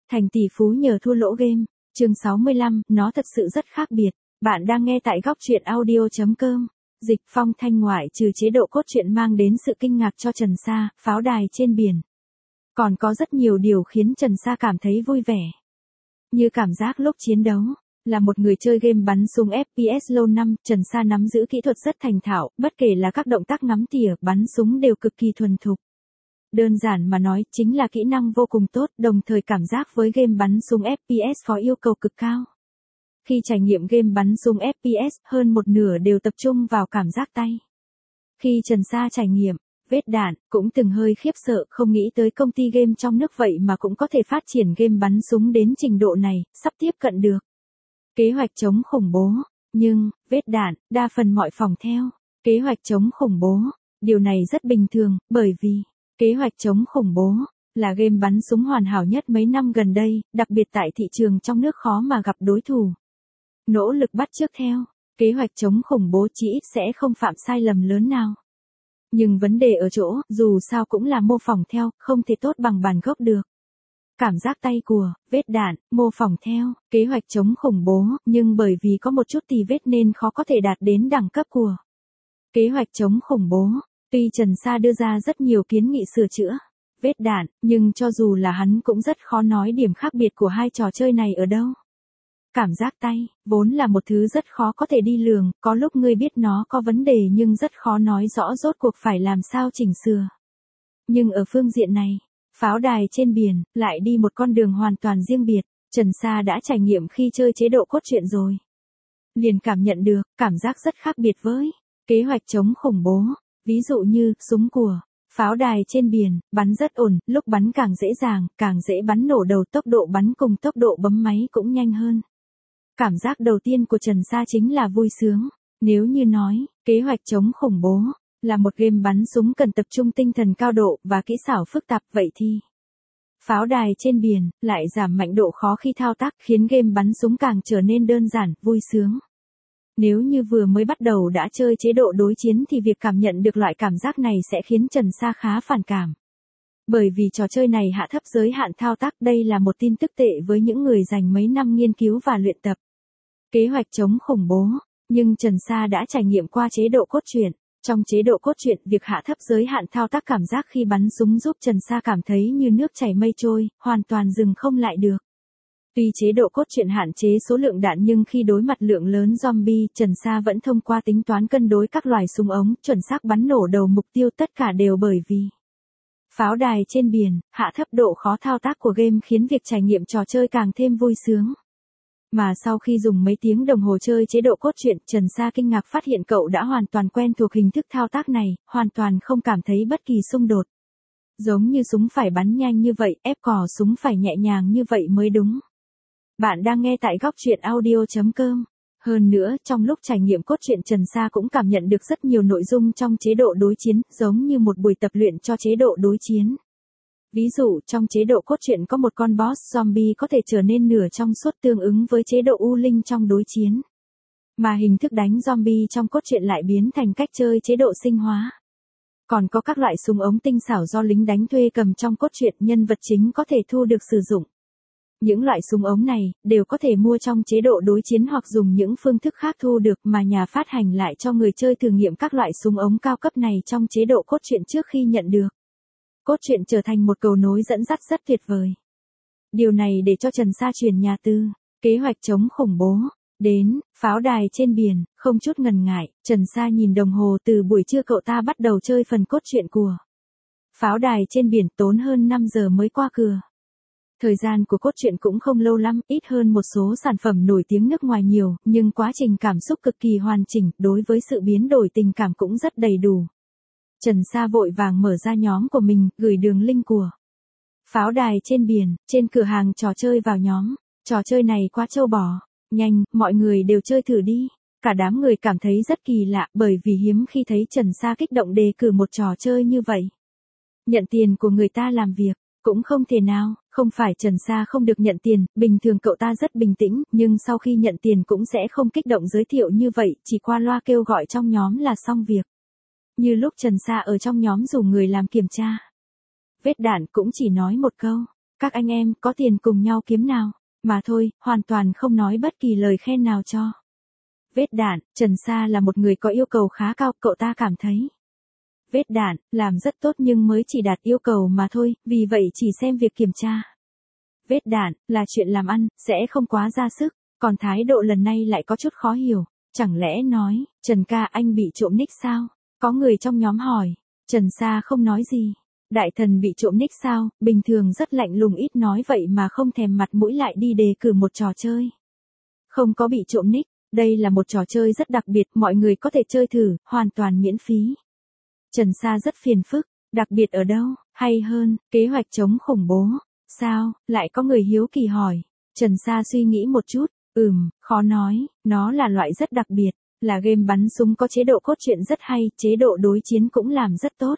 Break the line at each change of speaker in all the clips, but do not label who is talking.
Thành tỷ phú nhờ thua lỗ game. Chương 65, nó thật sự rất khác biệt. Bạn đang nghe tại góc truyện audio.com. Dịch phong thanh ngoại trừ chế độ cốt truyện mang đến sự kinh ngạc cho Trần Sa, pháo đài trên biển. Còn có rất nhiều điều khiến Trần Sa cảm thấy vui vẻ. Như cảm giác lúc chiến đấu. Là một người chơi game bắn súng FPS lâu năm, Trần Sa nắm giữ kỹ thuật rất thành thạo, bất kể là các động tác ngắm tỉa, bắn súng đều cực kỳ thuần thục. Đơn giản mà nói, chính là kỹ năng vô cùng tốt, đồng thời cảm giác với game bắn súng FPS có yêu cầu cực cao. Khi trải nghiệm game bắn súng FPS, hơn một nửa đều tập trung vào cảm giác tay. Khi Trần Sa trải nghiệm, vết đạn, cũng từng hơi khiếp sợ, không nghĩ tới công ty game trong nước vậy mà cũng có thể phát triển game bắn súng đến trình độ này, sắp tiếp cận được. Kế hoạch chống khủng bố, nhưng, vết đạn, đa phần mọi phòng theo. Kế hoạch chống khủng bố, điều này rất bình thường, bởi vì, kế hoạch chống khủng bố, là game bắn súng hoàn hảo nhất mấy năm gần đây, đặc biệt tại thị trường trong nước khó mà gặp đối thủ. Nỗ lực bắt chước theo, kế hoạch chống khủng bố chỉ ít sẽ không phạm sai lầm lớn nào. Nhưng vấn đề ở chỗ, dù sao cũng là mô phỏng theo, không thể tốt bằng bản gốc được. Cảm giác tay của, vết đạn, mô phỏng theo, kế hoạch chống khủng bố, nhưng bởi vì có một chút tì vết nên khó có thể đạt đến đẳng cấp của kế hoạch chống khủng bố. Tuy Trần Sa đưa ra rất nhiều kiến nghị sửa chữa vết đạn, nhưng cho dù là hắn cũng rất khó nói điểm khác biệt của hai trò chơi này ở đâu. Cảm giác tay, vốn là một thứ rất khó có thể đi lường, có lúc ngươi biết nó có vấn đề nhưng rất khó nói rõ rốt cuộc phải làm sao chỉnh sửa. Nhưng ở phương diện này, pháo đài trên biển, lại đi một con đường hoàn toàn riêng biệt, Trần Sa đã trải nghiệm khi chơi chế độ cốt truyện rồi. Liền cảm nhận được, cảm giác rất khác biệt với kế hoạch chống khủng bố, ví dụ như, súng của pháo đài trên biển, bắn rất ổn, lúc bắn càng dễ dàng, càng dễ bắn nổ đầu, tốc độ bắn cùng tốc độ bấm máy cũng nhanh hơn. Cảm giác đầu tiên của Trần Sa chính là vui sướng. Nếu như nói, kế hoạch chống khủng bố là một game bắn súng cần tập trung tinh thần cao độ và kỹ xảo phức tạp, vậy thì pháo đài trên biển lại giảm mạnh độ khó khi thao tác, khiến game bắn súng càng trở nên đơn giản, vui sướng. Nếu như vừa mới bắt đầu đã chơi chế độ đối chiến thì việc cảm nhận được loại cảm giác này sẽ khiến Trần Sa khá phản cảm. Bởi vì trò chơi này hạ thấp giới hạn thao tác, đây là một tin tức tệ với những người dành mấy năm nghiên cứu và luyện tập kế hoạch chống khủng bố, nhưng Trần Sa đã trải nghiệm qua chế độ cốt truyện. Trong chế độ cốt truyện, việc hạ thấp giới hạn thao tác cảm giác khi bắn súng giúp Trần Sa cảm thấy như nước chảy mây trôi, hoàn toàn dừng không lại được. Tuy chế độ cốt truyện hạn chế số lượng đạn nhưng khi đối mặt lượng lớn zombie, Trần Sa vẫn thông qua tính toán cân đối các loại súng ống, chuẩn xác bắn nổ đầu mục tiêu, tất cả đều bởi vì pháo đài trên biển, hạ thấp độ khó thao tác của game khiến việc trải nghiệm trò chơi càng thêm vui sướng. Mà sau khi dùng mấy tiếng đồng hồ chơi chế độ cốt truyện, Trần Sa kinh ngạc phát hiện cậu đã hoàn toàn quen thuộc hình thức thao tác này, hoàn toàn không cảm thấy bất kỳ xung đột. Giống như súng phải bắn nhanh như vậy, ép cò súng phải nhẹ nhàng như vậy mới đúng. Bạn đang nghe tại góc truyện audio.com. Hơn nữa, trong lúc trải nghiệm cốt truyện, Trần Sa cũng cảm nhận được rất nhiều nội dung trong chế độ đối chiến, giống như một buổi tập luyện cho chế độ đối chiến. Ví dụ, trong chế độ cốt truyện có một con boss zombie có thể trở nên nửa trong suốt, tương ứng với chế độ U Linh trong đối chiến. Mà hình thức đánh zombie trong cốt truyện lại biến thành cách chơi chế độ sinh hóa. Còn có các loại súng ống tinh xảo do lính đánh thuê cầm trong cốt truyện, nhân vật chính có thể thu được sử dụng. Những loại súng ống này, đều có thể mua trong chế độ đối chiến hoặc dùng những phương thức khác thu được, mà nhà phát hành lại cho người chơi thử nghiệm các loại súng ống cao cấp này trong chế độ cốt truyện trước khi nhận được. Cốt truyện trở thành một cầu nối dẫn dắt rất tuyệt vời. Điều này để cho Trần Sa chuyển nhà từ kế hoạch chống khủng bố đến pháo đài trên biển, không chút ngần ngại. Trần Sa nhìn đồng hồ, từ buổi trưa cậu ta bắt đầu chơi phần cốt truyện của pháo đài trên biển, tốn hơn 5 giờ mới qua cửa. Thời gian của cốt truyện cũng không lâu lắm, ít hơn một số sản phẩm nổi tiếng nước ngoài nhiều, nhưng quá trình cảm xúc cực kỳ hoàn chỉnh, đối với sự biến đổi tình cảm cũng rất đầy đủ. Trần Sa vội vàng mở ra nhóm của mình, gửi đường link của pháo đài trên biển, trên cửa hàng trò chơi vào nhóm. Trò chơi này quá trâu bò, nhanh, mọi người đều chơi thử đi. Cả đám người cảm thấy rất kỳ lạ, bởi vì hiếm khi thấy Trần Sa kích động đề cử một trò chơi như vậy. Nhận tiền của người ta làm việc, cũng không thể nào, không phải Trần Sa không được nhận tiền, bình thường cậu ta rất bình tĩnh, nhưng sau khi nhận tiền cũng sẽ không kích động giới thiệu như vậy, chỉ qua loa kêu gọi trong nhóm là xong việc. Như lúc Trần Sa ở trong nhóm rủ người làm kiểm tra vết đạn, cũng chỉ nói một câu, Các anh em có tiền cùng nhau kiếm nào. Mà thôi, hoàn toàn không nói bất kỳ lời khen nào cho. Vết đạn, Trần Sa là một người có yêu cầu khá cao, cậu ta cảm thấy. Vết đạn, làm rất tốt nhưng mới chỉ đạt yêu cầu mà thôi, vì vậy chỉ xem việc kiểm tra. Vết đạn, là chuyện làm ăn, sẽ không quá ra sức, còn thái độ lần này lại có chút khó hiểu. Chẳng lẽ nói, Trần ca anh bị trộm nick sao? Có người trong nhóm hỏi. Trần Sa không nói gì. Đại thần bị trộm nick sao? Bình thường rất lạnh lùng ít nói vậy mà không thèm mặt mũi lại đi đề cử một trò chơi. Không có bị trộm nick, đây là một trò chơi rất đặc biệt, mọi người có thể chơi thử, hoàn toàn miễn phí. Trần Sa rất phiền phức, đặc biệt ở đâu, hay hơn, kế hoạch chống khủng bố. Sao, lại có người hiếu kỳ hỏi. Trần Sa suy nghĩ một chút, khó nói, nó là loại rất đặc biệt, là game bắn súng có chế độ cốt truyện rất hay, chế độ đối chiến cũng làm rất tốt.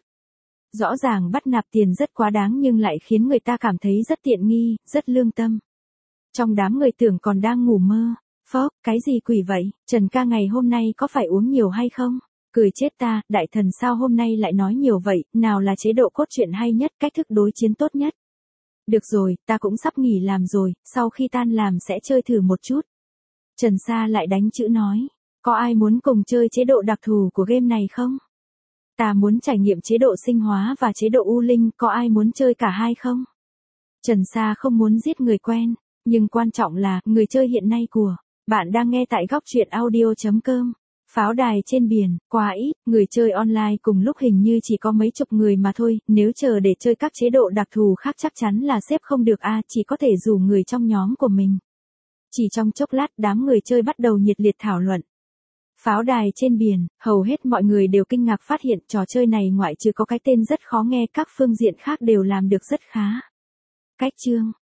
Rõ ràng bắt nạp tiền rất quá đáng nhưng lại khiến người ta cảm thấy rất tiện nghi, rất lương tâm. Trong đám người tưởng còn đang ngủ mơ. Phốc, cái gì quỷ vậy, Trần ca ngày hôm nay có phải uống nhiều hay không? Cười chết ta, đại thần sao hôm nay lại nói nhiều vậy, nào là chế độ cốt truyện hay nhất, cách thức đối chiến tốt nhất. Được rồi, ta cũng sắp nghỉ làm rồi, sau khi tan làm sẽ chơi thử một chút. Trần Sa lại đánh chữ nói, có ai muốn cùng chơi chế độ đặc thù của game này không? Ta muốn trải nghiệm chế độ sinh hóa và chế độ U Linh, có ai muốn chơi cả hai không? Trần Sa không muốn giết người quen, nhưng quan trọng là, người chơi hiện nay của bạn đang nghe tại góc truyện audio.com. Pháo đài trên biển, quá ít, người chơi online cùng lúc hình như chỉ có mấy chục người mà thôi, nếu chờ để chơi các chế độ đặc thù khác chắc chắn là xếp không được chỉ có thể rủ người trong nhóm của mình. Chỉ trong chốc lát đám người chơi bắt đầu nhiệt liệt thảo luận. Pháo đài trên biển, hầu hết mọi người đều kinh ngạc phát hiện trò chơi này ngoại trừ có cái tên rất khó nghe các phương diện khác đều làm được rất khá. Cách chương